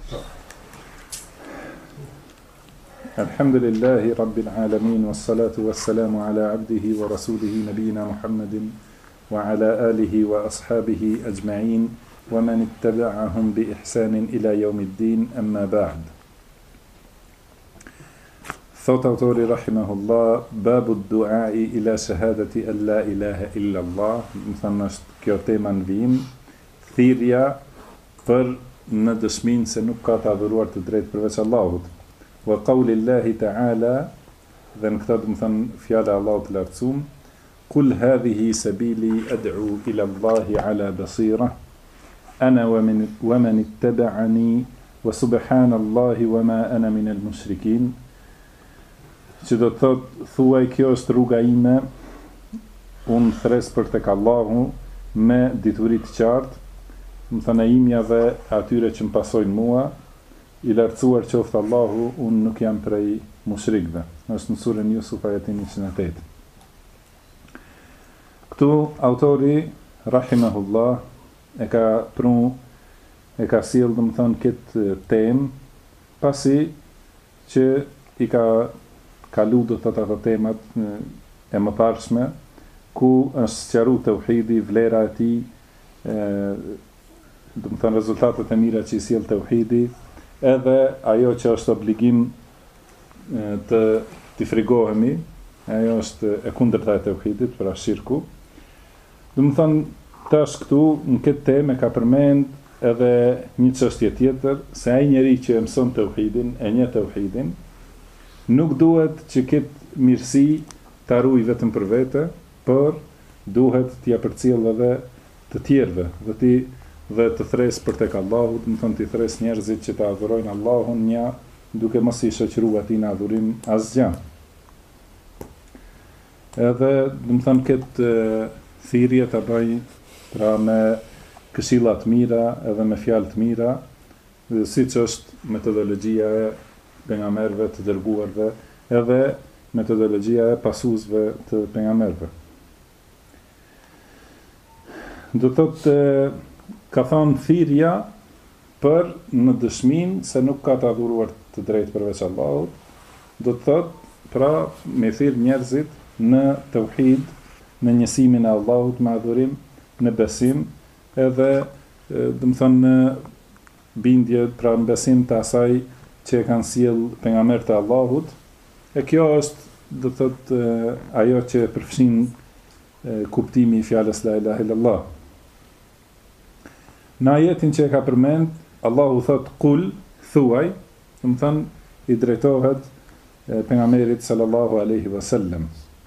Alhamdulillahi Rabbil Alamin, wassalatu wassalamu ala abdihi wa rasulihi nabina Muhammadin wa ala alihi wa ashabihi ajma'in wa man ittaba'ahum bi ihsanin ila yawmiddin, amma ba'd. Thot autori rahimahullah, babu duai ila shahadati an la ilaha illa Allah, më thënë është kjo tema në vijim, thirrja për në dëshmin se nuk ka të adhuruar të drejtë përveç Allahut. Wa qawli Allahi ta'ala, dhe në këtë më thënë fjala Allahut të lartësuar, kul hadhihi sabili ad'u ila Allahi ala basira, ana wa man ittaba'ani wa subhanallahi wa ma ana min al-mushrikin. Që do të thotë, thuaj kjo është rruga ime, unë thres për tek Allahu me dituri të qartë, më thënë imja dhe atyre që më pasojnë mua, i lartësuar qoftë Allahu, unë nuk jam prej mushrikëve. Është në surën Yusuf ajetin 108. Këtu autori rahimahullah e ka sjellë domethënë këtë temë pasi që i ka kalu do të ato temat e mëparshme ku është sqaruar tauhidi, vlera e tij, domethënë rezultatet e mira që i sjell tauhidi, edhe ajo që është obligim të frigohemi, ajo është e kundërta e tauhidit, pra shirku. Domethënë tash këtu në këtë temë ka përmend edhe një çështje tjetër, se ai njeri që mëson tauhidin, e njeh tauhidin, nuk duhet që këtë mirësi të ruaj vetëm për vete, por duhet t'ia përcjell edhe të tjerëve, dhe të thres për tek Allahu, do të thonë të thres njerëzit që të adhurojnë Allahun një, duke mos i shoqëruar atij në adhurim asgjë. Edhe do të thonë këtë thirrje ta bëj pra me këshilla të mira edhe me fjalë të mira, siç është metodologjia e pejgamberëve të dërguarve, edhe metodologjia e pasuesve të pejgamberëve. Do thotë ka thonë thirrja për në dëshmin se nuk ka të adhuruar të drejtë përveç Allahut, do të thotë pra me thirr njerëzit në tauhid, në njësimin e Allahut me adhurim, në besim, edhe do të thonë në bindje, pra në besim të asaj që e kanë sjell pejgamberët e Allahut, e kjo është do të thotë ajo që përfshin kuptimi i fjalës la ilaha illallah. Në ajetin që e ka përmend, Allahu thot kul, thuaj, do të thënë i drejtohet pejgamberit sallallahu alaihi wasallam.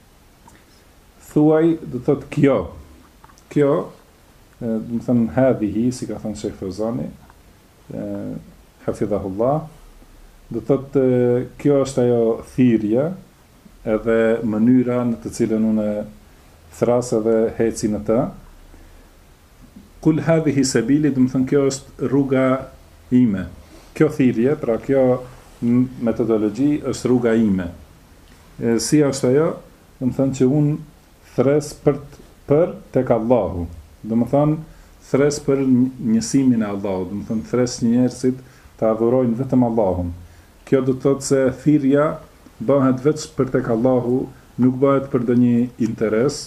Thuaj do të thot kjo. Kjo, do të thënë hadhihi, si ka thënë Sheikh Fawzani, hafidhahullah, do të thot kjo është ajo thirrje, edhe mënyra në të cilën unë thras edhe heci në të. Kul hadhihi sabili, do të thënë kjo është rruga ime. Kjo thirrje, pra kjo metodologji është rruga ime. Si është ajo? Do të thënë që unë thres për tek Allahu. Do të thënë thres për njësimin e Allahut, do të thënë thres njerëzit të adhurojnë vetëm Allahun. Kjo do të thotë se thirrja bëhet vetëm për tek Allahu, nuk bëhet për ndonjë interes,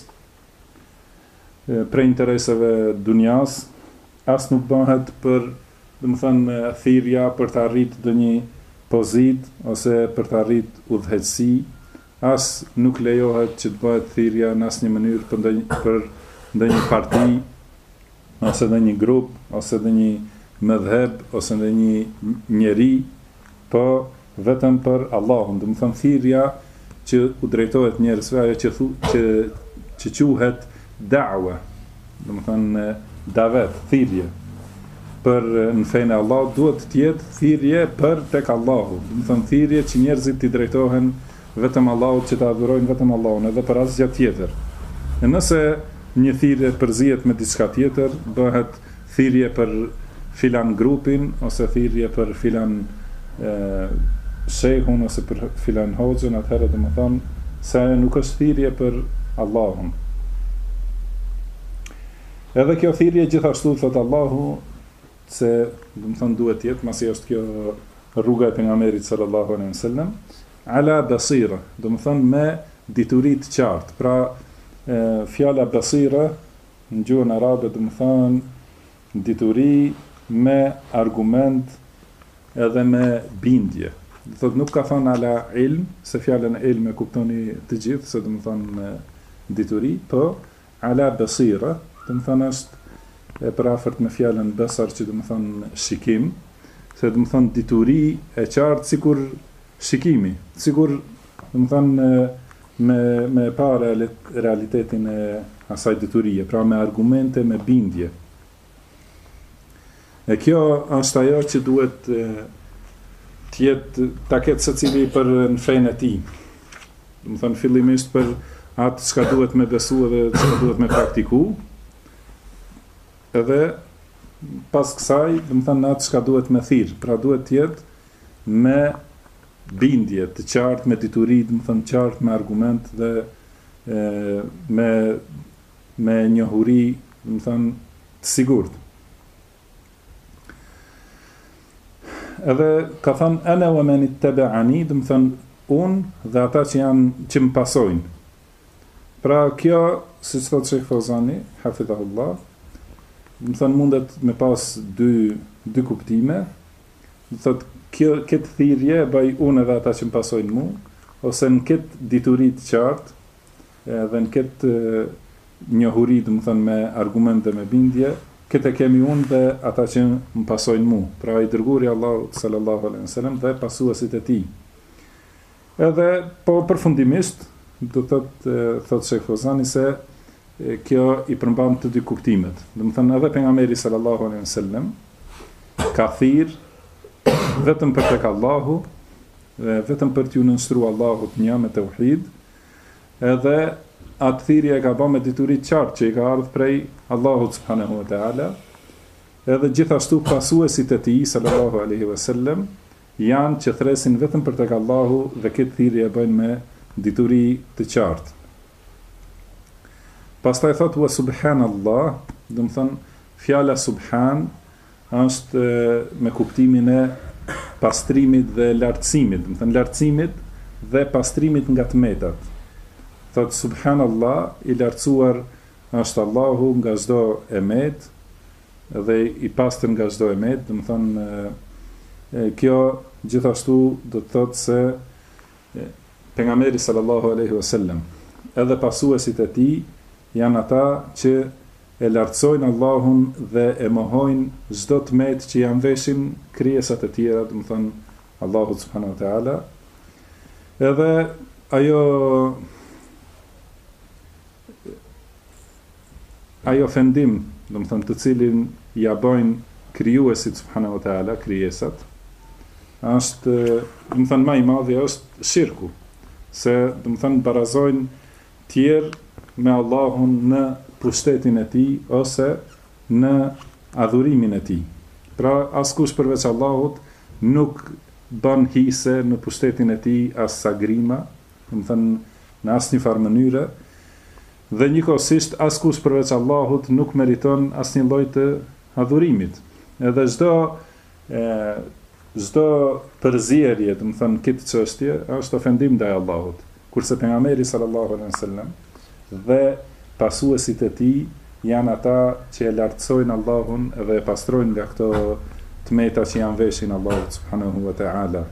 për interesave dunjas, as nuk bëhet për, do të thënë, thirrja për të arritur ndonjë pozitë ose për të arritur udhëheqësi, as nuk lejohet që të bëhet thirrja në asnjë mënyrë për ndonjë parti, ose ndonjë grup, ose ndonjë mëdhëb, ose ndonjë njeri, po vetëm për Allahun. Do të thënë thirrja që u drejtohet njerëzve, ajo që quhet da'wa, do të thënë davet, thirrje për në fenë e Allahut, duhet të jetë thirrje për tek Allahu, do të thënë thirrje që njerëzit i drejtohen vetëm Allahut, që të adhurojnë vetëm Allahun, edhe për asgjë tjetër. E nëse një thirrje përzihet me diçka tjetër, bëhet thirrje për filan grupin, ose thirrje për filan shehun, ose për filan hoxhën, atëherë do të thonë se nuk është thirrje për Allahun. Edhe kjo thirrje gjithashtu thot Allahu se do të thonë duhet jetë, masi është kjo rruga e pejgamberit sallallahu alaihi wasallam, ala basira, do të thonë me dituri të qartë. Pra fjala basira në gjuhën arabe do të thonë dituri me argument edhe me bindje. Do thotë nuk ka thënë ala ilm, se fjalën ilm e kuptoni të gjithë, se do të thonë dituri, po ala basira, do të thonë është e parafort me fjalën basar që do të thonë shikim, se do të thonë dituri e qartë sikur shikimi, sikur do të thonë me pa realitetin e asaj diturie, pra me argumente, me bindje. E kjo është ajo që duhet ta ketë secili për në fenë e tij. Do të thonë fillimisht për atë çka duhet me besu dhe çka duhet me praktiku. Edhe pas kësaj, do të thonë atë çka duhet me thirr. Pra duhet të jetë me bindje të qartë, me dituri, do të thonë qartë, me argument dhe me njohuri, do të thonë të sigurt. Edhe ka thënë ana wa man ittaba'ani, do të thonë unë dhe ata që më pasojnë. Pra kjo, siç thotë Sheikh Fawzani, hafidhahullah, do të thonë mundet me pas dy kuptime. Do të thotë këtë thirrje bëj unë edhe ata që më pasojnë mu, ose në këtë dituri të qartë, edhe në këtë njohuri, do të thonë me argument dhe me bindje, këtë e kemi unë dhe ata që më pasojnë mu, pra i dërguri Allahu sallallahu alaihi wasallam dhe pasuesit e tij. Edhe po përfundimisht do thotë Sheikh Fawzani se kjo i përmban të dy kuptimet. Do të thonë edhe pejgamberi sallallahu alaihi wasallam ka thirr vetëm për tek Allahu, vetëm për t'ju nënshtruar Allahut një me tauhid, edhe atë thirrje e ka bërë me dituri të qartë që i ka ardhur prej Allahut subhanahu wa taala, edhe gjithashtu pasuesit e tij sallallahu alaihi wasallam janë që thresin vetëm për tek Allahu dhe këtë thirrje e bëjnë me dituri të qartë. Pastaj thotë wa subhanallah, do të thonë fjala subhan është me kuptimin e pastrimit dhe lartësimit, do të thonë lartësimit dhe pastrimit nga tmetat. Thotë subhanallah, i lartësuar është Allahu nga çdo emet dhe i pastër nga çdo emet, do të thonë kjo gjithashtu do të thotë se pejgamberi sallallahu alaihi wasallam edhe pasuesit e tij janë ata që e lartësojnë Allahun dhe e mohojnë çdo tmet që janë veshin krijesat e tjera, do të thonë Allahu subhanahu wa taala. Edhe ajo ofendim, do të thonë të cilin ja bojnë krijuesit subhanahu wa taala krijesat, është, do të thonë më i madhi është shirku, se do të thonë barazojnë tjerë me Allahun në pushtetin e tij ose në adhurimin e tij. Pra askush përveç Allahut nuk bën hise në pushtetin e tij as sagrima, do të thonë në asnjë farë mënyre, dhe njëkohësisht askush përveç Allahut nuk meriton asnjë lloj të adhurimit. Edhe çdo përzierje, do të thonë këtë çështje, është ofendim ndaj Allahut. Kurse pejgamberi sallallahu alaihi wasallam dhe pasuesit e tij janë ata që e lartësojnë Allahun dhe e pastrojnë nga këto tmeta që janë veshin Allahut subhanahu wa taala.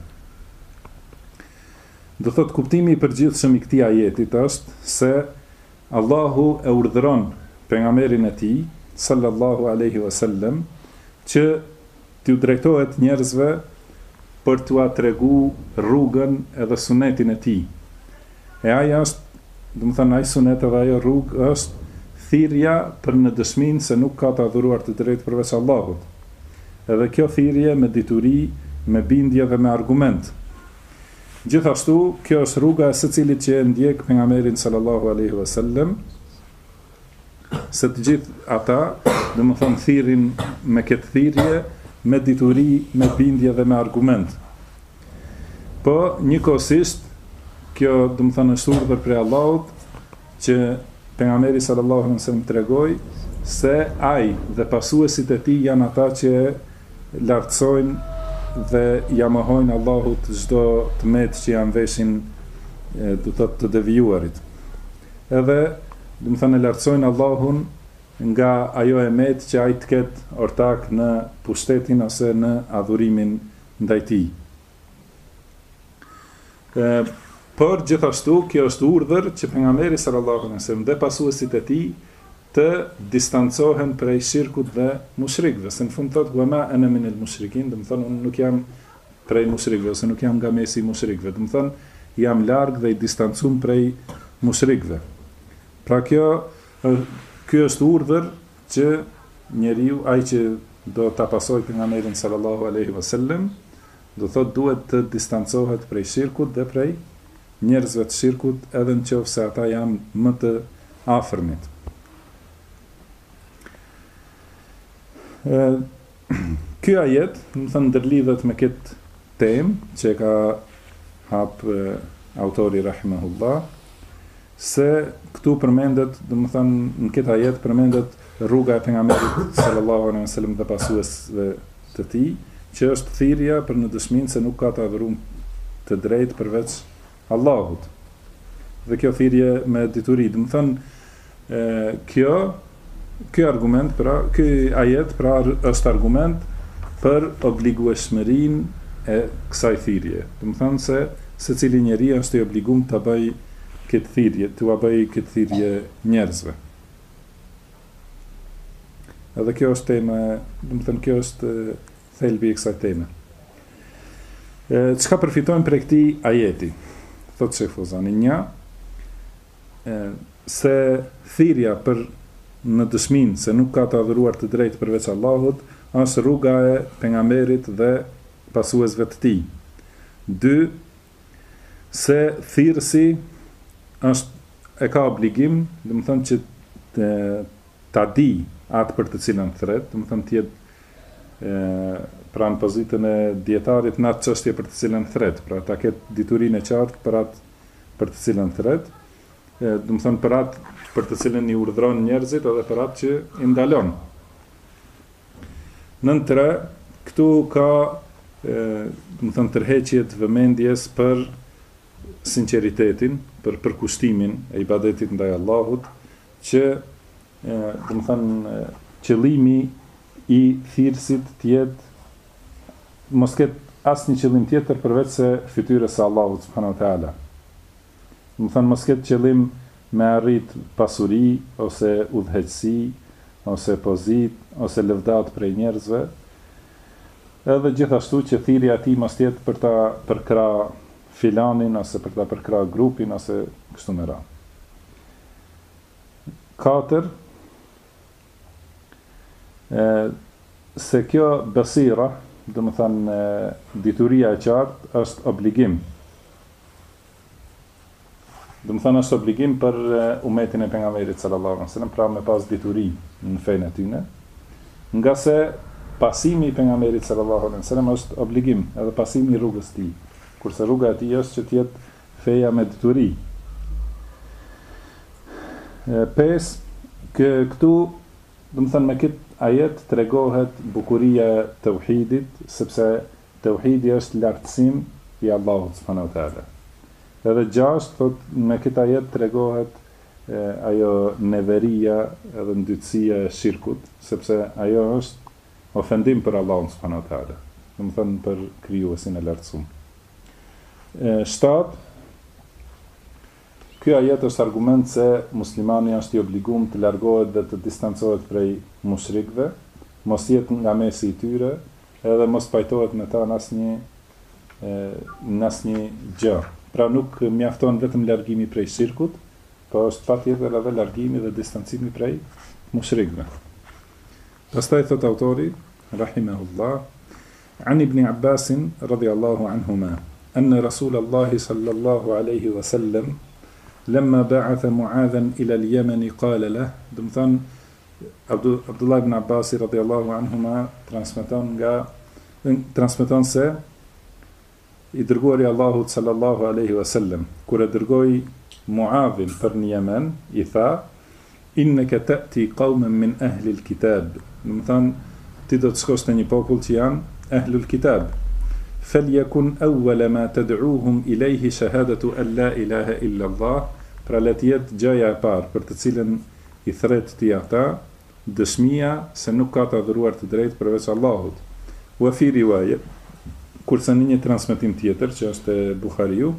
Do thotë kuptimi i përgjithshëm i këtij ajetit është se Allahu e urdhëron pejgamberin e tij sallallahu alaihi wasallam që t'u drejtohet njerëzve për t'u tregu rrugën edhe sunetin e tij. E ajo është, do të thonë ai sunet edhe ajo rrugë është thirrja për në dëshminë se nuk ka të adhuruar të drejtë përveç Allahut. Edhe kjo thirrje me dituri, me bindje dhe me argument. Gjithashtu, kjo është rruga e secilit që e ndjek pejgamberin sallallahu alaihi wasallam, se të gjithë ata, do të thonë thirrin me këtë thirrje, me dituri, me bindje dhe me argument. Po, njëkohësisht, kjo do të thonë është urdhër prej Allahut që pejgamberi sallallahu alaihi wasallam tregoi se ai dhe pasuesit e tij janë ata që lartësojnë dhe jamahojnë Allahut çdo tmet që janë veshin të devijuarit. Edhe, do të thënë, lartësojnë Allahun nga ajo emet që ai të ketë ortak në pushtetin ose në adhurimin ndaj tij. Por gjithashtu kjo është urdhër që pejgamberi sallallahu alaihi wasallam dhe pasuesit e tij të distancohen prej shirkut dhe mushrikëve. Se në fund thotë wa ma ana min al-mushrikin, do të thonë unë nuk jam prej mushrikëve ose nuk jam nga mesi i mushrikëve. Do të thonë jam larg dhe i distancuar prej mushrikëve. Pra ky është urdhër që njeriu ai që do ta pasojë pejgamberin sallallahu alaihi wasallam, do thotë duhet të distancohet prej shirkut dhe prej njerëzve të shirkut, edhe në qoftë se ata janë më të afërmit. Ky ajet, do të thënë, ndërlidhet me këtë temë që ka hap autori rahimahullah, se këtu përmendet, do të thënë, në këtë ajet përmendet rruga e pejgamberit sallallahu alaihi wasallam dhe pasuesve të tij, që është thirrja për në dëshminë se nuk ka të adhuruar të drejtë përveç Allahut. Dhe kjo thirrje me dituri, do të thënë, ky argument, pra ky ajet pra është argument për obligueshmërinë e kësaj thirrje. Do të thënë se secili njeri është i obliguar ta bëjë këtë thirrje, t'ua bëjë këtë thirrje njerëzve. Edhe kjo është tema, do të thënë, kjo është thelbi i kësaj teme. Çka përfitojmë prej këtij ajeti? Thotë Sheh Fozani, se thirrja për në dëshminë se nuk ka të adhuruar të drejtë përveç Allahut është rruga e pejgamberit dhe pasuesve të tij. 2. Se thirrësi e ka obligim, do të thonë që ta di atë për të cilën thret, do të thonë të jetë pra në pozitën e dietarit në atë çështje për të cilën thret, pra ta ketë diturinë e qartë për të cilën thret, do të thonë për atë për të cilën i urdhëron njerëzit edhe për atë që i ndalon. Nën 3, këtu ka do të thonë tërheqje të vëmendjes për sinqeritetin, për përkushtimin e ibadetit ndaj Allahut, që do të thonë qëllimi i thirrësit të jetë mos ketë asnjë qëllim tjetër përveç se fytyrës së Allahut subhanahu wa taala. Do të thonë mos ketë qëllim me arrit pasuri ose udhëheqësi ose pozit ose lëvdat prej njerëzve. Edhe gjithashtu që thirrja e tij mos jetë për ta përkrah filanin ose për ta përkrah grupin ose kështu me radhë. 4. Se kjo besira, do të thënë dituria e qartë, është obligim. Do të thënë është obligim për umetin e pejgamberit sallallahu alaihi wasallam, pra me pas dituri në fenë e tyre. Nga se pasimi i pejgamberit sallallahu alaihi wasallam është obligim, edhe pasimi i rrugës së tij. Kurse rruga e tij është që të jetë feja me dituri. 5. Këtu, do të thënë me këtë ajet tregohet bukuria e tauhidit, sepse tauhidi është lartësim i Allahut subhanahu wa taala. Edhe 6, thot, me këtë ajet tregohet ajo neveria edhe ndytësia e shirkut, sepse ajo është ofendim për Allahun subhanahu wa taala, do të thënë për krijuesin e lartësuar. 7. Ky ajet është argument se muslimani është i obliguar të largohet dhe të distancohet prej mushrikëve, mos jetë nga mesi i tyre, edhe mos pajtohet me ta në asnjë gjë. Pra nuk mjafton vetëm largimi prej shirkut, po është patjetër edhe largimi dhe distancimi prej mushrikëve. Pastaj thot autori rahimahullah, an ibn Abbas radhiyallahu anhuma, anna Rasulullah sallallahu alaihi wasallam لما بعث معاذا إلى اليمن قال له، do të thënë Abdullah ibn Abbas radhiyallahu anhuma transmeton se i dërguari Allahut sallallahu alaihi wasallam kur e dërgoi Muadhin për në Yemen, i tha innaka ta'ti qauman min ahli al-kitab, do të thënë ti do të shkosh te një popull që janë ehlul kitab. Falyakun awwala ma tad'uuhum ilayhi shahadatu an la ilaha illa Allah. Pra le të jetë gjëja e parë për të cilën i thret ti ata, dëshmia se nuk ka të adhuruar të drejtë përveç Allahut. Wa fi riwaya, kurse në një transmetim tjetër që është e Buhariu,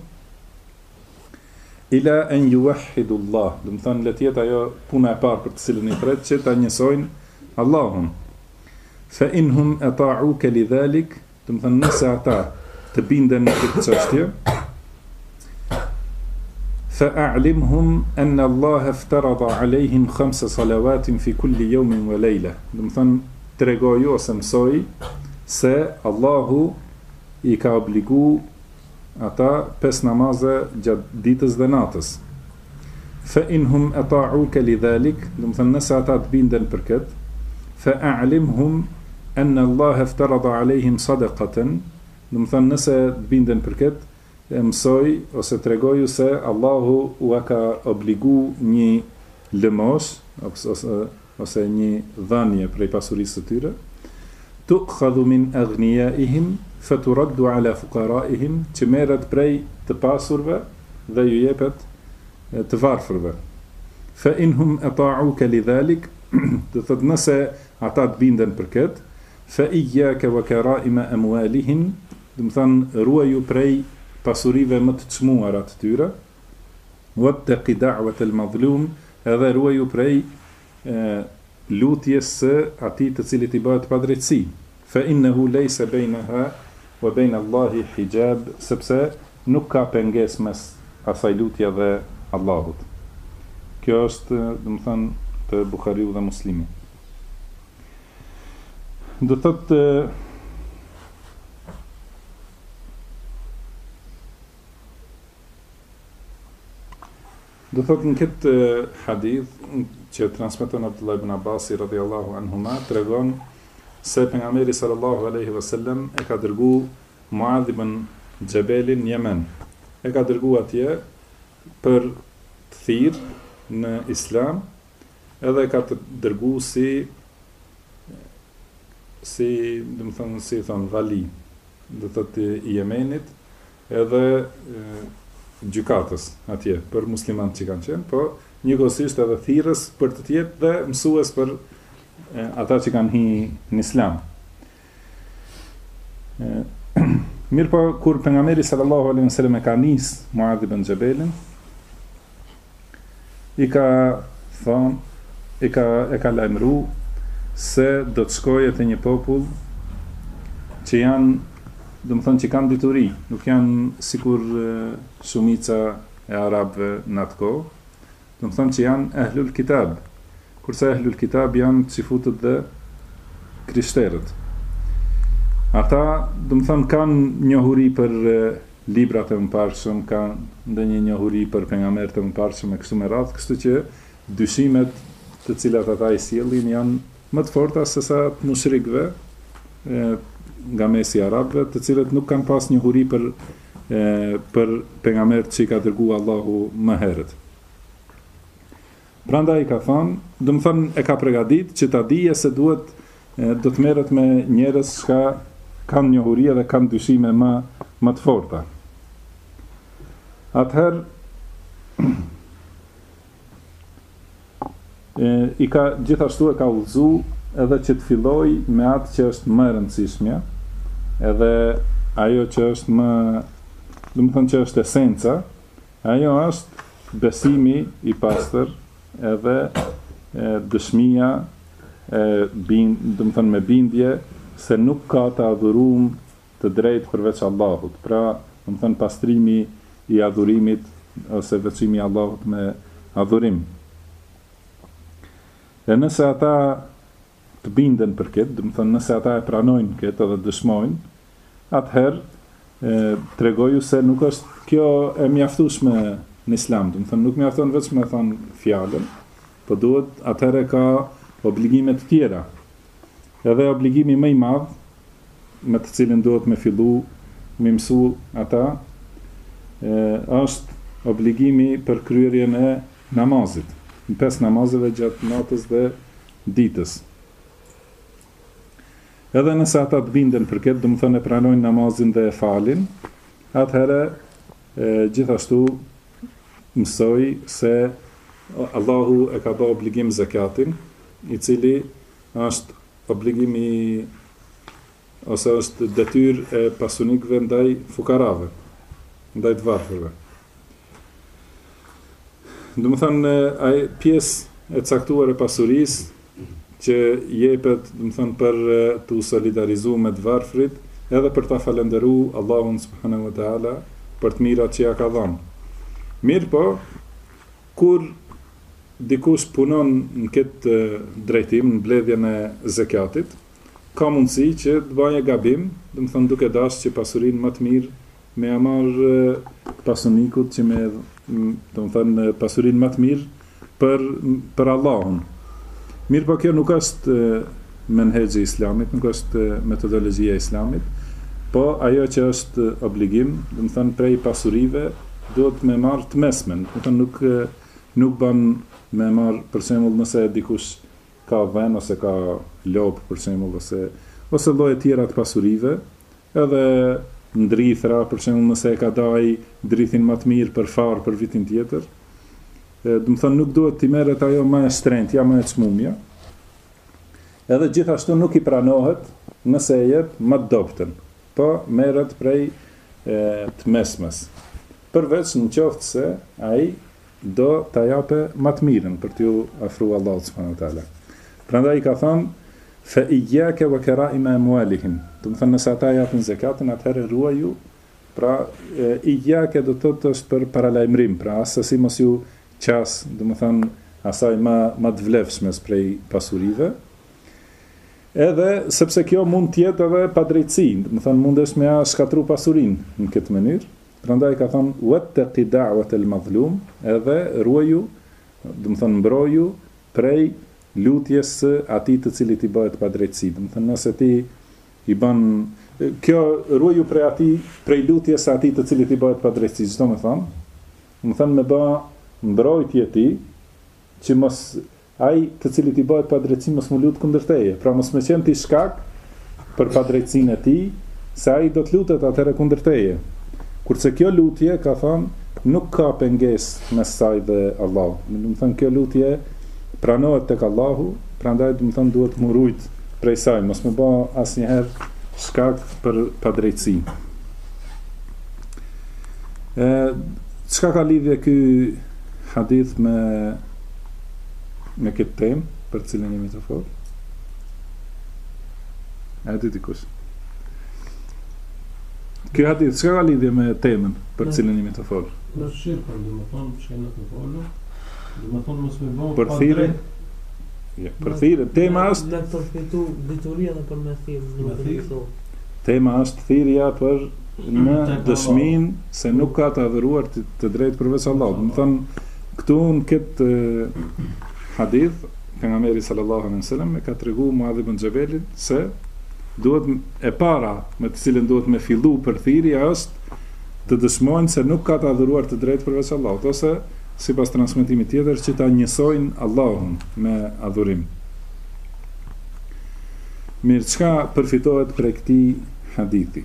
ila an yuwahhidu Allah, do të thonë le të jetë ajo puna e parë për të cilën i thret që ta njësojnë Allahun. Fa inhum ata'uka lidhalik, do të thonë nëse ata të binden në këtë çështje, فأعلمهم أن الله افترض عليهم 5 صلوات في كل يوم وليلة. Do të thënë tregoju ose mësoj se Allahu i ka obligu ata 5 namaze gjatë ditës dhe natës. فإنهم أطاعوك لذلك, do të thënë nëse ata të binden për këtë, فأعلمهم أن الله افترض عليهم صدقة, do të thënë nëse të binden për këtë, mësoj ose tregoju se Allahu u ka obligu një lëmosh ose një dhanje prej pasurisë së tyre, tu'khadhu min aghniyaihim faturaddu ala fuqaraihim, që merret prej të pasurve dhe ju jepet të varfërve. Fa inhum ata'uka lidhalik, do thotë nëse ata të binden për këtë, fa iyyaka wa karaima amwalihim, do të thonë ruaju prej pasurive më të çmuara të tyre, wattaqi da'wat al-madhlum, edhe ruaju prej lutjes së atij të cilit i bëhet padrejtësi. Fa innahu laysa bainaha wa bain Allahi hijab, sepse nuk ka pengesë mes asaj lutje dhe Allahut. Kjo është, do të thënë, të Buhariu dhe Muslimi. Do thotë në këtë hadith që transmeton Abdullah ibn Abbasi radhiyallahu anhuma, tregon se pejgamberi sallallahu alaihi wasallam e ka dërgu Muadh ibn Jabelin në Yemen. E ka dërgu atje për të thirrë në Islam, edhe ka të dërgu si do të thonë si thon vali, do të thotë i Yemenit, edhe gjykatës atje për muslimanët që kanë qenë, po njëkohësisht edhe thirrës për të tjerë dhe mësues për ata që kanë hyrë në Islam. Mirë po, kur pejgamberi sallallahu alaihi wasallam e ka nis Muadh ibn Jabelin, e ka lajmëru se do të shkojë te një popull që janë, do të thonë që kanë dituri, nuk janë sikur shumica e arabëve në atë kohë, do të thonë që janë ehlul kitab, kurse ehlul kitab janë çifutët dhe krishterët. Ata, do të thonë, kanë njohuri për librat e mëparshëm, kanë ndonjë njohuri për pejgamberët e mëparshëm e kështu me radhë, kështu që dyshimet të cilat ata i sjellin janë më të forta se sa të mushrikëve nga mesi arabëve, të cilët nuk kanë pas njohuri për pejgamberët që i ka dërguar Allahu më herët. Prandaj ka thënë, do të thonë e ka përgatitur që ta dije se do të merret me njerëz që kanë njohuri dhe kanë dyshime më të forta. Atëherë gjithashtu e ka udhëzu edhe që të filloj me atë që është më e rëndësishmja, edhe ajo që është më, do të thonë që është esenca, ajo është besimi i pastër, edhe dëshmia do të thonë me bindje se nuk ka të adhuruar të drejtë përveç Allahut. Pra, do të thonë pastrimi i adhurimit ose veçimi i Allahut me adhurim. E nëse ata të binden për këtë, do të thonë nëse ata e pranojnë këtë edhe dëshmojnë, atëherë tregoju se nuk është kjo e mjaftueshme në Islam, do të thonë nuk mjafton vetëm me thënë fjalën, por duhet atëherë ka obligime të tjera. Edhe obligimi më i madh me të cilin duhet me fillu me mësu ata është obligimi për kryerjen e namazit, në 5 namazeve gjatë natës dhe ditës. Edhe nëse ata të binden për këtë, do të thonë e pranojnë namazin dhe e falin, atëherë gjithashtu mësoj se Allahu e ka bërë obligim zakatin, i cili është obligimi ose është detyrë e pasunikëve ndaj fukarave, ndaj të varfërve. Do të thonë ai pjesë e caktuar e pasurisë që jepet, do të thonë për të solidarizuar me të varfrit, edhe për ta falendëruar Allahun subhanahu wa taala për të mirat që ja ka dhënë. Mirë po, kur dikush punon në këtë drejtim, në mbledhjen e zakatit, ka mundësi që të bëjë gabim, do të thonë duke dashur që pasurinë më të mirë me ia marr pasunikut që me, do të thonë pasurinë më të mirë për Allahun. Mirë po kjo nuk është menhexhi i islamit, nuk është metodologjia e islamit, po ajo që është obligim, do të thonë prej pasurive duhet me marrë të mesmen, do të thonë nuk bën me marrë për shembull nëse dikush ka vën ose ka lopë për shembull ose lloje tjera të pasurive, edhe ndrithra për shembull nëse e ka dai drithin më të mirë për far për vitin tjetër. Do të thonë nuk duhet t'i merret ajo më e shtrenjtë, më e çmumja. Edhe gjithashtu nuk i pranohet nëse e jep më të dobtën, po merret prej të mesmes. Përveç në qoftë se ai do ta japë më të mirën për t'ju afruar Allahut subhanahu wa taala. Prandaj ka thënë fa iyyaka wa kara'ima amwalihim. Do të thonë nëse ata japin zakatin, atëherë ruaju. Pra iyyaka do të thotë është për paralajmërim, pra asesi mos ju qas, do të thonë asaj më të vlefshme prej pasurive. Edhe sepse kjo mund të jetë edhe padrejtësi, do të thonë mundesh me shkatru pasurinë në këtë mënyrë. Prandaj ka thënë wattaqi da'wat al-mazlum, edhe ruaju, do të thonë mbroju prej lutjes së atij të cilit i bëhet padrejtësi. Do të thonë nëse ti i bën kjo ruaju prej lutjes së atij të cilit i bëhet padrejtësi, çdo më thënë me bë mbrojtje ti, që mos ai të cilit i bëhet padrejtësi mos mu lut kundër teje, pra mos më qenë ti shkak për padrejtësinë e tij, se ai do të lutet atëherë kundër teje. Kurse kjo lutje, ka thënë, nuk ka pengesë mes saj dhe Allahut. Do të thonë kjo lutje pranohet tek Allahu, prandaj do të thonë duhet mu rujt prej saj, mos më bë asnjëherë shkak për padrejtësi. Çka ka lidhje ky hadith me këtë temë për cilën jemi të folur? A di dikush? Ky hadith çka ka lidhje me temën për cilën jemi të folur? Në shirkun, do të thonë që në të folur, do të thonë mos më bën për thirrjen. Ja, për thirrjen. Tema është me përfitu dituria dhe për me thirrje. Tema është thirrja për në dëshminë se nuk ka të adhuruar të drejtë përveç Allahut. Do të thonë këtu në këtë hadith pejgamberi sallallahu alaihi wasallam e ka treguar Muadh ibn Jabalin se duhet e para me të cilën duhet me fillu për thirrje është të dëshmojnë se nuk ka të adhuruar të drejtë përveç Allahut, ose sipas transmetimit tjetër që ta njësojnë Allahun me adhurim. Mirë, çka përfitohet prej këtij hadithi?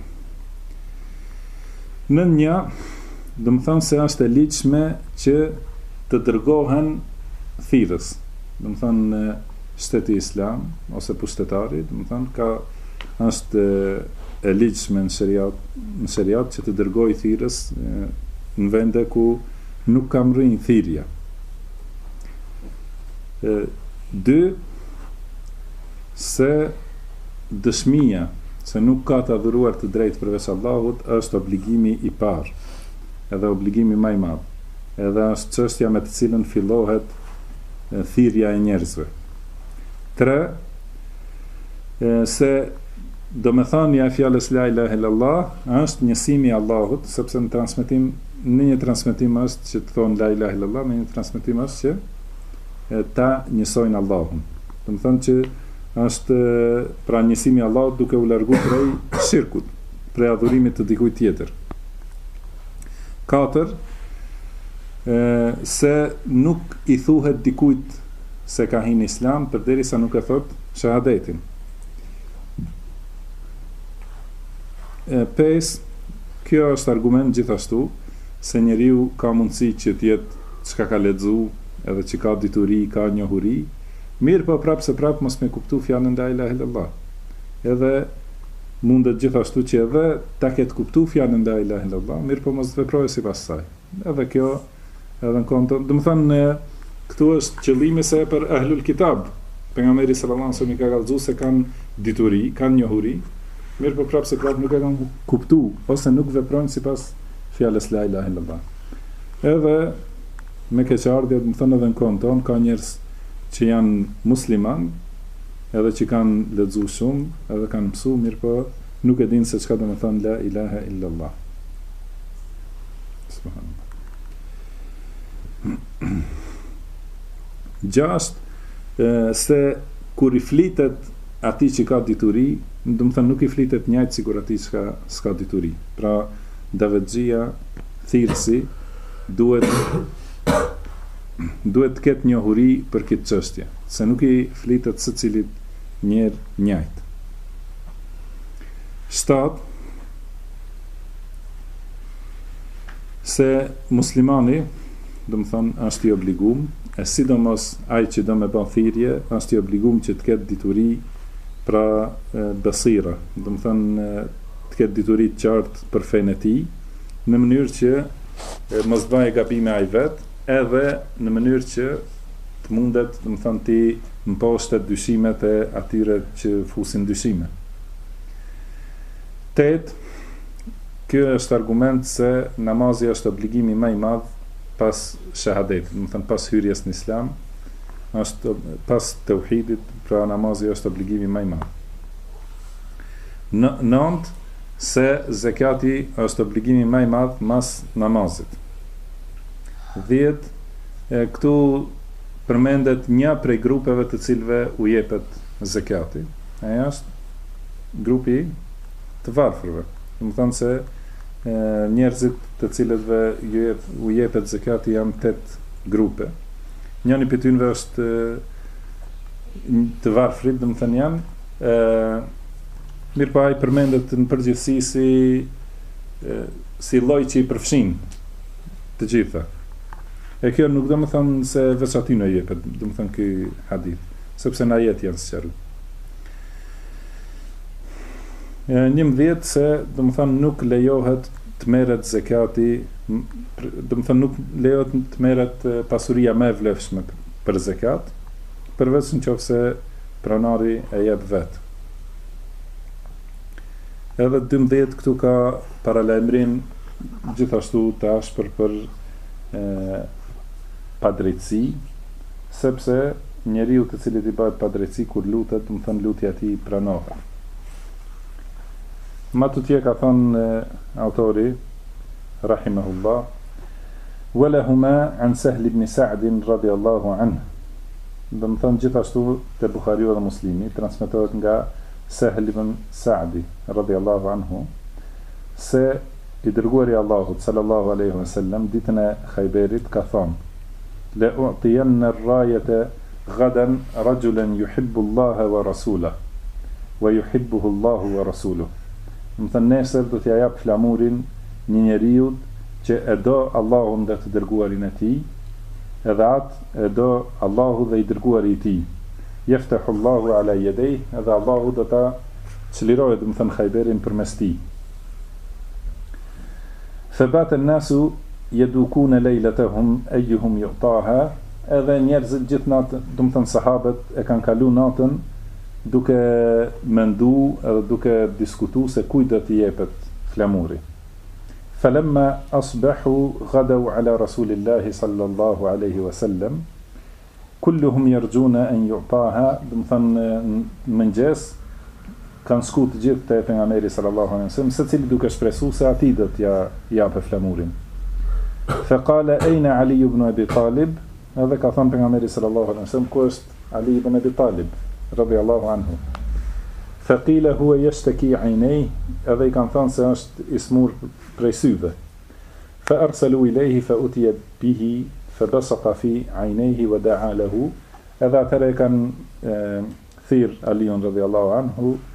Në një, do të thonë se është e ligjshme që të dërgohen thirrës. Do të thonë shteti islam ose pushtetari, do të thonë është e ligjshme në sheriat që të dërgojë thirrës në vende ku nuk ka rrinë thirrja. 2 se dëshmia se nuk ka të adhuruar të drejtë përveç Allahut është obligimi i parë, edhe obligimi më i madh. Edhe është çështja me të cilën fillohet thirrja e njerëzve. 3 se domethënia e fjalës la ilaha illallah është njësimi i Allahut, sepse në një transmetim është që të thonë la ilaha illallah, në një transmetim është që ta njësojnë Allahun. Domethënë që është pra njësimi i Allahut duke u larguar prej shirkut, prej adhurimit të dikujt tjetër. 4 se nuk i thuhet dikujt se ka hyrë në Islam përderisa nuk e thot shahadetin. 5, kjo është argument gjithashtu se njeriu ka mundësi që t'jetë çka ka lexu, edhe që ka dituri, ka njohuri, mirë po prapë se prapë mos me kuptu fjalën la ilaha illallah. Edhe mundet gjithashtu që edhe ta ketë kuptu fjalën la ilaha illallah, mirë po mos veprojë sipas saj. Edhe kjo, edhe në konto, do të thënë këtu është qëllimi se për ahlul kitab. Pejgamberi sallallahu alaihi wasallam i ka kallëzuar se kanë dituri, kanë njohuri, mirë po prapë se prapë nuk e kanë kuptu ose nuk veprojnë sipas fjalës la ilaha illallah. Edhe me keqardhje, do të thënë edhe në konton ka njerëz që janë musliman, edhe që kanë lexuar shumë, edhe kanë mësuar, mirë po nuk e dinë se çka do të thonë la ilaha illallah. Subhanallah. 6 se kur i flitet atij që ka dituri, do të thënë nuk i flitet njëjtë sikur atij që s'ka dituri. Pra davexhia, thirrsi duhet të ketë njohuri për këtë çështje, se nuk i flitet secilit njerë njëjtë. 7 se muslimani, do të thënë, është i obliguar, e sidomos ai që do me bën thirrje, është i obliguar që të ketë dituri, pra basira, do të thënë të ketë dituri të qartë për fenë e tij, në mënyrë që mos bëjë gabime ai vet, edhe në mënyrë që të mundet, do të thënë, ti mposhtet dyshimet e atyre që fusin dyshime. 8 Kjo është argument se namazi është obligimi më i madh pas shahadetit, do të thënë pas hyrjes në Islam, është pas tauhidit, pra namazi është obligimi më i madh. 9 se zakati është obligimi më i madh mas namazit. 10 këtu përmendet një prej grupeve të cilëve u jepet zakati. Ai është grupi të varfërve. Do të thënë se njerëzit të cilëve u jepet zakati janë 8 grupe. Njëri prej tyre është të varfrit, do të thënë janë mirë pa i përmendet në përgjithësi si lloj që i përfshin të gjitha. E kjo nuk do të thënë se veç aty në jepet, do të thënë ky hadith, sepse në ajet janë sqaruar. 11 se do të thënë nuk lejohet të merret zakati, do të thënë nuk lejohet të merret pasuria më e vlefshme për zakat, përveç nëse pronari e jep vet. Edhe 12 këtu ka paralajmërim gjithashtu të ashpër për padrejtësi, sepse njeriu të cilit i bëhet padrejtësi kur lutet, do të thënë lutja e tij pranohet. Ma të tje ka thënë autori rahimahullah, walahuma an Sahl ibn Sa'd radiyallahu anhu, do të thënë gjithashtu te Buhariu dhe Muslimi transmetohet nga Sahl ibn Sa'di radiyallahu anhu se i dërguari i Allahut sallallahu alaihi wasallam ditën e Khayberit ka thënë: la u'tiyanna ar-rayata ghadan rajulan yuhibbu Allaha wa rasulahu wa yuhibbuhu Allahu wa rasuluhu. Më thënë nesër do t'ja jap flamurin një njeriu që e do Allahun dhe të dërguarin e tij, edhe atë e do Allahu dhe i dërguari i tij. Yaftahu Allahu ala yadayhi, edhe Allahu do ta çlirojë, do të thënë Khayberin përmes tij. Thabata an-nasu yadukuna laylatahum ayyuhum yu'taha, edhe njerëzit gjithë natën, do të thënë sahabët e kanë kalu natën duke mendu edhe duke diskutu se kujt do t'i jepet flamuri. Falamma asbahu ghadaw ala rasulillahi sallallahu alaihi wasallam kulluhum yarjuna an yu'taha, do të thënë në mëngjes kanë shku të gjithë te pejgamberi sallallahu alaihi wasallam, secili duke shpresuar se atij do t'ja japë flamurin. Fa qala ayna Ali ibn Abi Talib, edhe ka thënë pejgamberi sallallahu alaihi wasallam, ku është Ali ibn Abi Talib radiyallahu anhu. Faqila huwa yashtaki aynay, edhe i kanë thënë se është i smur prej syve. Fa arsalu ilayhi fa utiya bihi fa basaqa fi aynayhi wa da'a lahu, edhe atëre kanë thirr Aliun radiyallahu anhu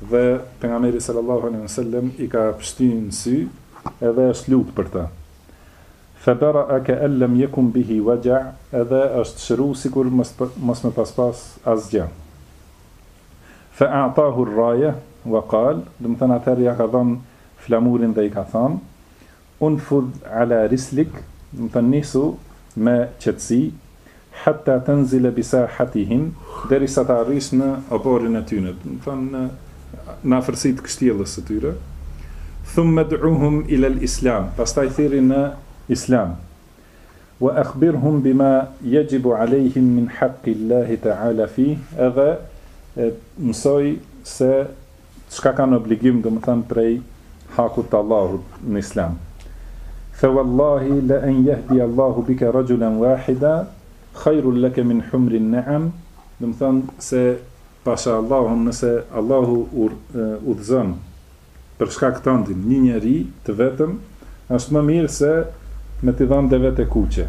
dhe pejgamberi sallallahu alaihi wasallam i ka pështyer në sy edhe është lut për ta. Fabara ka lam yakun bihi waja, edhe është shëru sikur mos me pas asgjë. Fa a'tahu ar-raya wa qal, do të thënë atëherë ja ka dhënë flamurin dhe i ka thënë unfudh ala rislik, do të thënë nisu me qetësi hatta tanzila bi sahatihim, derisa të arrish në oborin e tyre, do të thënë në afërsitë të kështjellës së tyre. Thumma du'uhum ila al-islam, pastaj thirrni në islam. Wa akhbirhum bima yajibu alayhim min haqqi Allah ta'ala fi, edhe mësoj se çka kanë obligim, do të thënë prej hakut të Allahut në islam. Fa wallahi la an yahdi Allahu bika rajulan wahida khairul laka min humri an-na'am, do të thënë se pasha Allahun, nëse Allahu udhëzon për shkak të ndin një njeri të vetëm, është më mirë se me t'i dhanë dhe vete kuqe.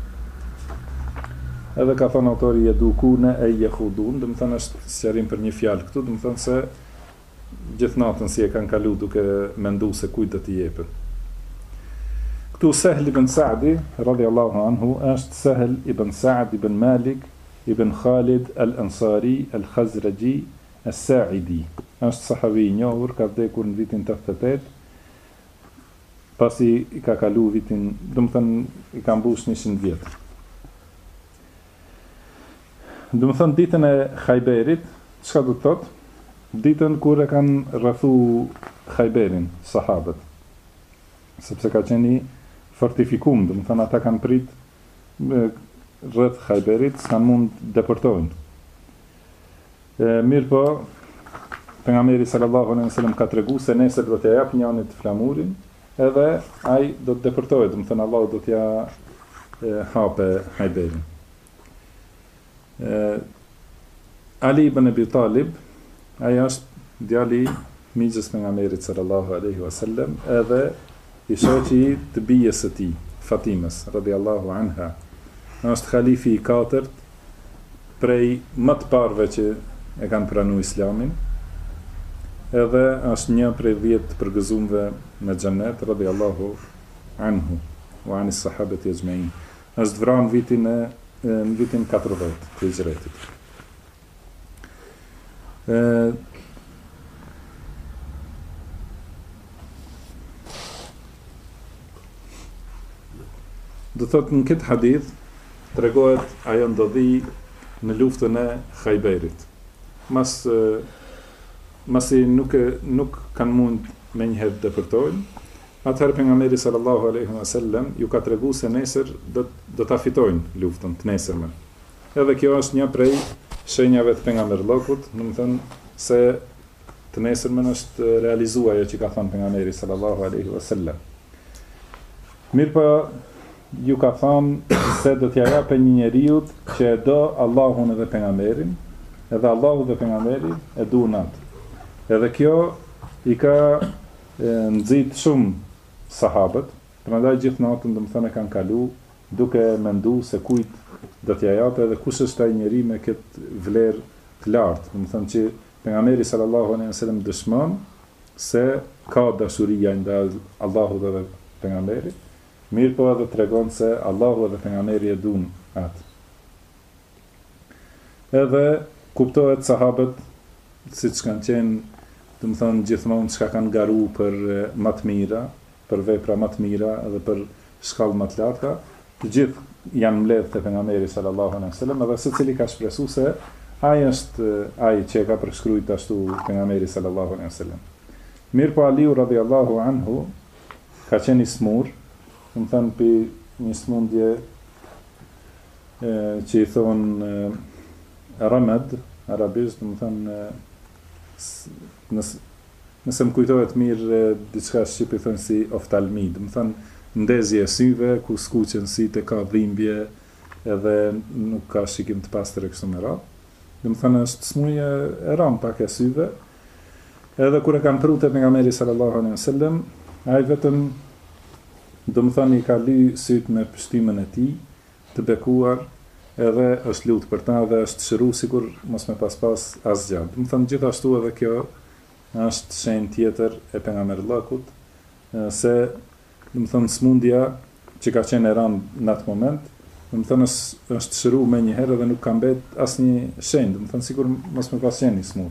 Edhe ka thënë autori edukune e jehudun, dhe më thënë është sqarim për një fjalë këtu, dhe më thënë se gjithë natën si e kanë kalu duke mendu se kujt do t'i jepën. Këtu Sahl ibn Sa'di, radhiyallahu anhu, është Sahl ibn Sa'd ibn Malik ibn Khalid al-Ansari al-Khazraji al-Sa'idi. Është sahabi i njohur, ka vdekur në vitin 88, pasi i ka kalu vitin, do të thënë i ka mbush 100 vjet. Do të thënë ditën e Khajberit, çka do të thotë? Ditën kur e kanë rrethu Khajberin sahabët. Sepse ka qenë fortifikum, do të thënë ata kanë prit rreth Khajberit, s'kan mund deportojnë. Mirë po, pejgamberi sallallahu alaihi wasallam ka treguar se nesër do t'ia jap njërit flamurin, edhe ai do të deportohet, do të thënë Allahu do t'ja hape Khajberin. Ali ibn Abi Talib, ai është djali miqës pejgamberit sallallahu alaihi wasallam, edhe i shoqi të bijes së tij, Fatimes radhiyallahu anha. Është khalifi i 4 prej më të parëve që e kanë pranuar Islamin, edhe është një prej 10 të përgëzuarve në xhennet radhiyallahu anhu wa anis sahabati ajma'in. Është vrarë në vitin 40 të Hijretit. Do thotë në këtë hadith tregohet ajo ndodhi në luftën e Khajberit. Masi nuk kanë mund me njëherë të deportojnë, atëherë pejgamberi sallallahu alaihi wasallam ju ka treguar se nesër do ta fitojnë luftën të nesërmen. Edhe kjo është një prej shenjave të pejgamberllokut, do të thënë se të nesërmen është realizuar ajo që ka thënë pejgamberi sallallahu alaihi wasallam. Mirë po ju ka thënë se do t'ja japë një njeriu që e do Allahun edhe pejgamberin, edhe Allahu dhe pejgamberi e duan atë. Edhe kjo i ka nxit shumë sahabët, prandaj gjithë natën do të thënë kanë kalu duke menduar se kujt do t'ja japë edhe kush është ai njeri me këtë vlerë të lartë. Do të thënë që pejgamberi sallallahu alaihi wasallam dëshmon se ka dashuria ndaj Allahut dhe pejgamberit. Mirë po edhe tregon se Allahu dhe pejgamberi e duan atë. Edhe kuptohet sahabët siç kanë qenë, do të thonë gjithmonë çka kanë garu për më të mira, për vepra më të mira edhe për shkallë më të larta, të gjithë janë mbledhur te pejgamberi sallallahu alaihi wasallam, edhe secili ka shpresuar se ai është ai që ka përshkruajtur ashtu pejgamberi sallallahu alaihi wasallam. Mirë po Aliu radhiyallahu anhu ka qenë i smur, do të thënë për një smundje që i thonë Ramad, arabisht, do të thënë nëse më kujtohet mirë diçka shqip i thonë si oftalmi, do të thënë ndezje e syve, ku skuqen sytë, ka dhimbje, edhe nuk ka shikim të pastër e kështu me radhë. Do të thënë është smundje e rëndë pak e syve. Edhe kur e kanë prutë pejgamberi sallallahu alaihi wasallam, ai vetëm do të thënë i ka ly syt me pështimin e tij të bekuar, edhe është lutë për ta dhe është shëru sikur mos me pas asgjë. Do të thënë gjithashtu edhe kjo është shenjë tjetër e pejgamberullahut se do të thonë smundja që ka qenë e rënë në atë moment, do të thonë është shëru me një herë dhe nuk ka mbet asnjë shenjë, do të thonë sikur mos më pas qenë i smur.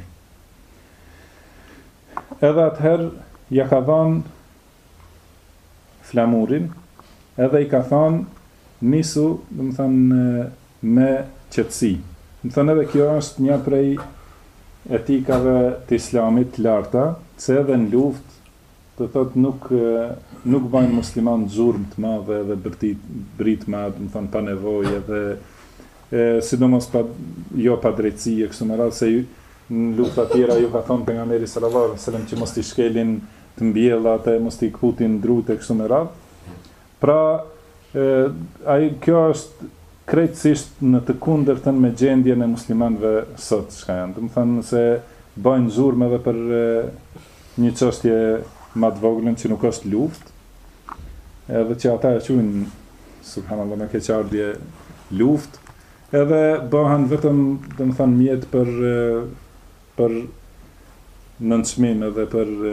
Edhe atëherë ja ka dhënë flamurin, edhe i ka thonë nisu, do të thonë me qetësi. Do të thonë edhe kjo është një prej etikave të islamit të larta, se edhe në luftë do thotë nuk bajnë musliman zurmë të madhe dhe brit madhe, do të thonë pa nevojë dhe sidomos pa drejtësi e kështu me radhë, se në lufta tjera ju ka thonë pejgamberi sallallahu alaihi wasallam që mos t'i shkelin të mbjellat e mos t'i kputin drujt e kështu me radhë. Pra kjo është krejtësisht në të kundërtën me gjendjen e muslimanëve sot çka janë. Do të thonë se bajnë zurmë edhe për një çështje më të vogël që nuk është luftë, edhe që ata e quajnë subhanallahu me keqardhje luftë, edhe bëhen vetëm do të thonë mjet për nënçmim edhe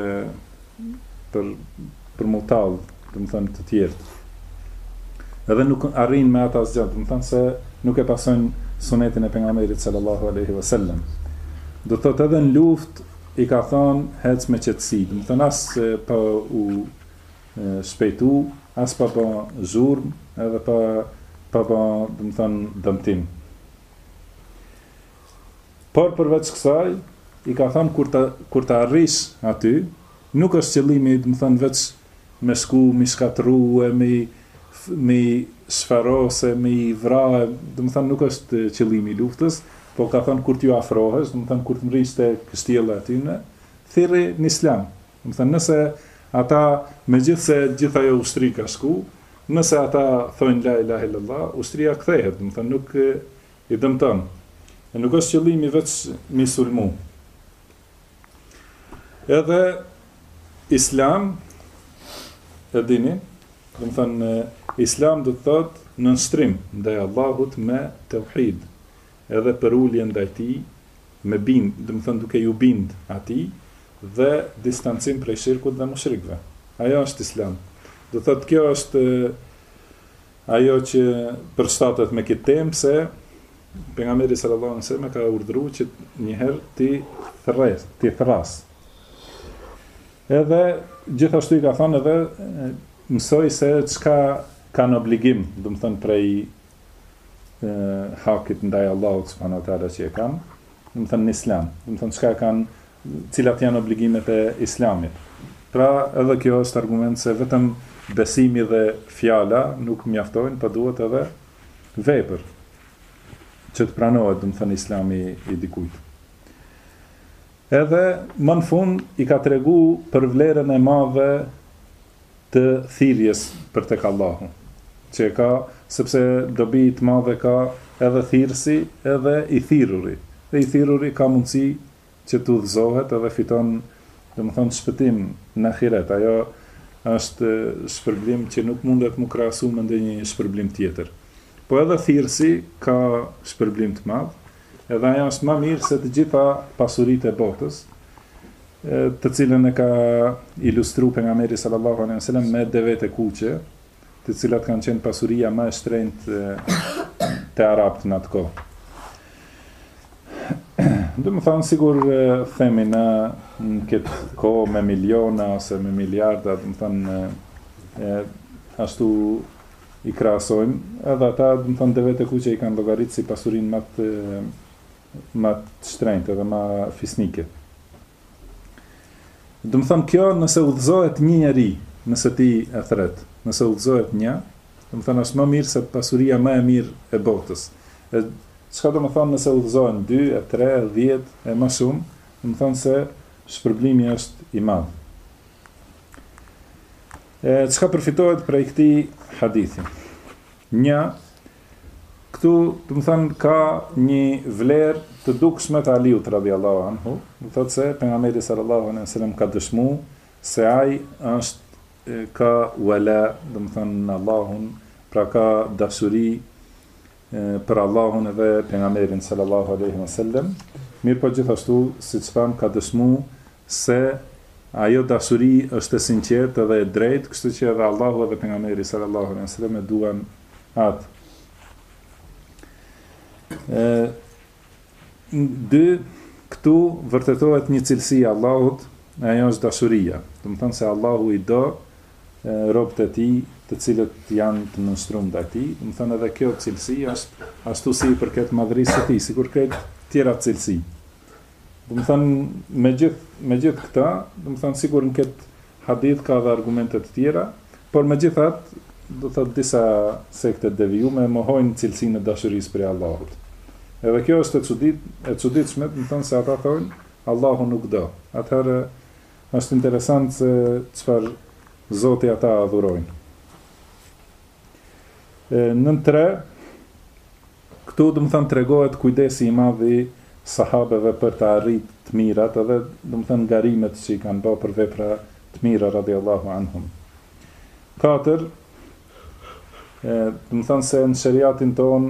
për mutall, do të thonë të tjerë. Edhe nuk arrin me ata asgjë, do të thonë se nuk e pasojnë sunetin e pejgamberit sallallahu alaihi wasallam. Do thotë edhe në luftë i ka thonë hec me qetësi, do të thonë as pa u shpejtu, as pa zurm, edhe pa do të thonë dëmtim. Por përveç kësaj i ka thonë kur ta arrish aty, nuk është qëllimi, do të thonë veç me shku, mi shkatrue, mi shfarose, mi vrahe, do të thonë nuk është qëllimi i luftës, po ka thonë kur t'ju afrohesh, do të thonë kur të mrish te kështjella aty në thirrri në islam. Do të thonë nëse ata megjithse gjithë ajo ushtri ka shku, nëse ata thonë la ilaha illallah, ushtria kthehet, do të thonë nuk i dëmton. E nuk është qëllimi veç mi sulmu. Edhe islam e dini, do të thonë islam do të thotë nënshtrim ndaj Allahut me tauhid, edhe për ulje ndaj tij me bind, do të thonë duke ju bind atij dhe distancim prej shirkut dhe mushrikëve. Ajo është islam. Do të thotë kjo është ajo që përshtatet me këtë temë, se pejgamberi sallallahu alaihi wasallam ka urdhëruar që një herë ti thras. Edhe gjithashtu i ka thënë edhe mësoj se çka kanë obligim, do të thonë prej hakit ndaj Allahut subhanahu wa taala që e kanë, do të thonë në islam, do të thonë çka kanë, cilat janë obligimet e islamit. Pra edhe kjo është argument se vetëm besimi dhe fjala nuk mjaftojnë, pa duhet edhe vepër që të pranohet, do të thonë islami i dikujt. Edhe më në fund i ka tregu për vlerën e madhe të thirrjes për tek Allahu, që ka, sepse dobi të madhe ka edhe thirrsi, edhe i thirruri. Dhe i thirruri ka mundësi që të udhëzohet edhe fiton, domethënë shpëtim në ahiret. Ajo është shpërblim që nuk mundet mu krahasu me ndonjë shpërblim tjetër. Po edhe thirrsi ka shpërblim të madh, edhe ajo është më mirë se të gjitha pasuritë e botës, të cilën e ka ilustruar pejgamberi sallallahu alaihi wasallam me devet e kuqe, të cilat kanë qenë pasuria më e shtrenjtë të arabët në atë kohë. Do të thonë sigur themi në këtë kohë me miliona ose me miliarda, do të thonë ashtu i krahasojmë, edhe ata do të thonë devet e kuqe i kanë llogaritë si pasurinë më të shtrenjtë dhe më fisnike. Do të thonë kjo nëse udhëzohet një njeri, nëse ti e thret, nëse udhëzohet një, do të thonë është më mirë se pasuria më e mirë e botës. Çka do të thonë nëse udhëzohen 2, 3, 10 e më shumë, do të thonë se shpërblimi është i madh. Çka përfitohet prej këtij hadithi? Një, këtu do të thonë ka një vlerë të dukshme të Aliut radhiyallahu anhu, do thotë se pejgamberi sallallahu alaihi wasallam ka dëshmuar se ai është ka wala, do të thonë në Allahun, pra ka dashuri për Allahun edhe pejgamberin sallallahu alaihi wasallam. Mirë po gjithashtu, siç tham, ka dëshmuar se ajo dashuri është e sinqertë dhe e drejtë, kështu që edhe Allahu edhe pejgamberi sallallahu alaihi wasallam e duan atë. Dy, këtu vërtetohet një cilësi e Allahut, ajo është dashuria. Do të thonë se Allahu i do robët e tij, të cilët janë të nënshtruar ndaj tij. Do të thonë edhe kjo cilësi është ashtu si i përket madhërisë së tij, sikur këtë tjera cilësi. Do të thonë me gjithë këta, do të thonë sikur në këtë hadith ka dhe argumente të tjera, por megjithatë do të thotë disa sekte devijume mohojnë cilësinë e dashurisë për Allahut. Edhe kjo është e çuditshme, do të thonë se ata thonë Allahu nuk do. Atëherë është interesant se çfarë Zoti ata adhurojnë. Në 3, këtu do të thonë tregohet kujdesi i madh i sahabeve për të arritur të mirat, edhe do të thonë garimet që i kanë bërë për vepra të mira radhiyallahu anhum. 4, do të thonë se në shariatin ton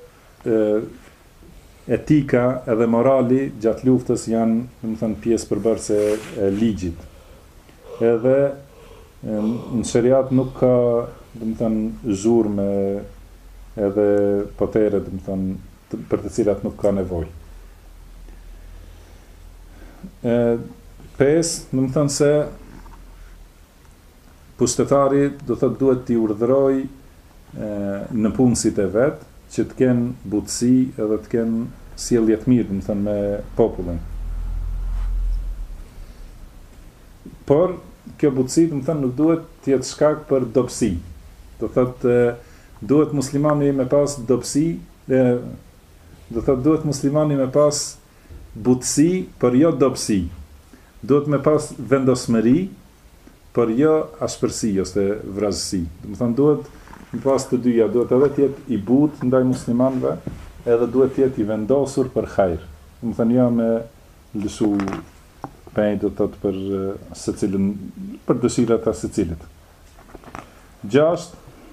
etika edhe morali gjatë luftës janë, do të thonë, pjesë përbërëse e ligjit. Edhe në shariat nuk ka, do të thonë, zhurmë edhe potere, do të thonë, për të cilat nuk ka nevojë. 5, do të thonë se pushtetari do thotë duhet t'i urdhëroj në punësit e vet që të kenë butësi edhe të kenë sjellje të mirë, do të thonë, me popullin. Por kjo butësi, do të thonë, nuk duhet të jetë shkak për dobësi. Do thotë duhet muslimani me pas dobësi, do thotë duhet muslimani me pas butësi, por jo dobësi. Duhet me pas vendosmëri, por jo ashpërsi ose vrazësi. Do të thonë duhet në pas të dyja, duhet edhe të jetë i butë ndaj muslimanëve, edhe duhet të jetë i vendosur për hajër. Do të thonë jo me lëshu penj, do të thotë për secilin, për dëshirat e secilit. 6,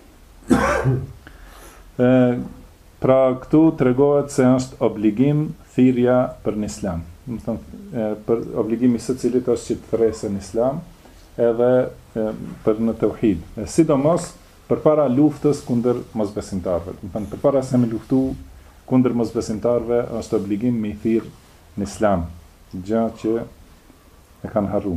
pra këtu tregohet se është obligim thirrja për në islam. Do të thonë për obligimi secilit është që të thresë në islam, edhe për në tauhid. Sidomos përpara luftës kundër mosbesimtarëve. Do të thonë përpara se me luftu kundër mosbesimtarëve është obligim me i thirr në islam, gjë që e kanë harru.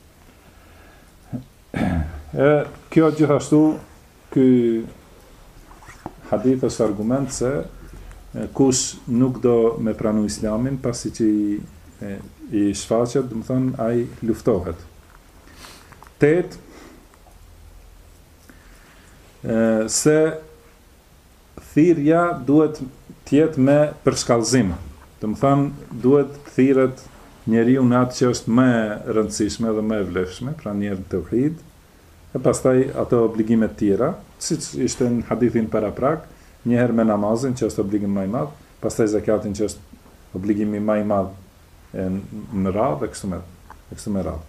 Kjo gjithashtu, ky hadith është argument se kush nuk do me pranu islamin pasi që i shfaqet, do të thonë ai luftohet. 8, se thirrja duhet të jetë me përshkallëzim. Do të thonë duhet thirret njeriu në atë që është më e rëndësishme dhe më e vlefshme, pra njerë në tauhid, e pastaj ato obligime të tjera, siç ishte në hadithin paraprak, njëherë me namazin që është obligim më i madh, pastaj zakatin që është obligimi më i madh në radhë, kështu me radhë.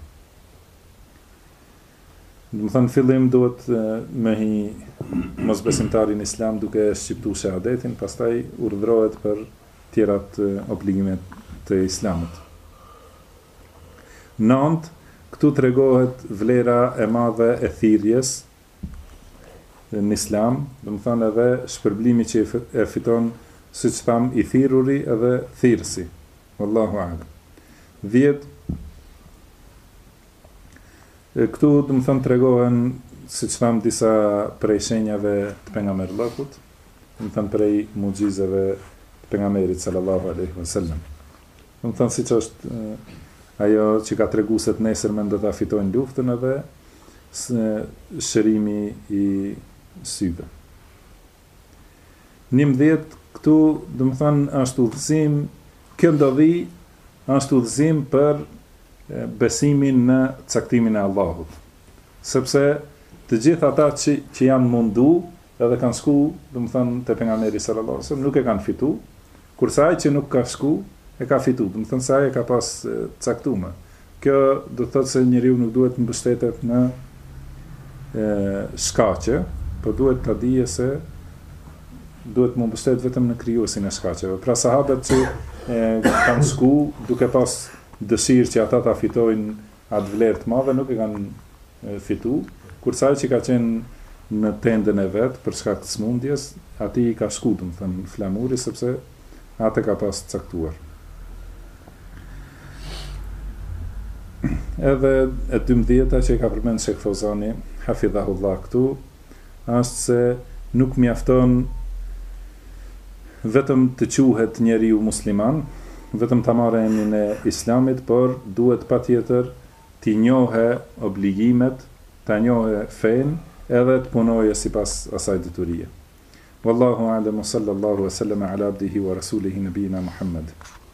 Do të thonë fillim duhet me hi mosbesimtarin islam duke shqiptu shahadetin, pastaj urdhërohet për tjerat obligimet të islamit. 9, këtu tregohet vlera e madhe e thirrjes në islam, do të thonë edhe shpërblimi që e fiton, siç tham, i thirruri edhe thirrsi. Wallahu a'lam. 10, këtu do të thonë tregohen, siç tham, disa prej shenjave të pejgamberllahut, do të thonë prej mucizave të pejgamberit sallallahu alaihi wasallam. Do të thonë siç është ajo që ka tregu se të nesërmen do ta fitojnë luftën edhe shërimi i syve. 11, këtu do të thonë është udhëzim, kjo ndodhi është udhëzim për besimin në caktimin e Allahut. Sepse të gjithë ata që janë mundu edhe kanë shku, do të thonë te pejgamberi sallallahu alaihi wasallam, nuk e kanë fitu, kurse ai që nuk ka shku e ka fitu, do të thonë se ai e ka pas caktuar. Kjo do të thotë se njeriu nuk duhet të mbështetet në shkaqe, por duhet ta dije se duhet të mbështetet vetëm në krijuesin e shkaqeve. Pra sahabët që kanë shku duke pas dëshirë që ata ta fitojnë atë vlerë të madhe, nuk e kanë fitu, kurse ai që ka qenë në tendën e vet për shkak të smundjes, atij i ka shku, domethënë flamuri, sepse atë ka pas caktuar. Edhe e 12-ta që i ka përmend Sheikh Fauzani, hafidhahullah, këtu është se nuk mjafton vetëm të quhet njeriu musliman, vetëm ta marrë emrin e Islamit, por duhet patjetër t'i njohë obligimet, t'a njohë fen, edhe të punojë sipas asaj detyrie. Wallahu a'lam, sallallahu alaihi wa sallam ala abdihi wa rasulihi nabiyina Muhammad.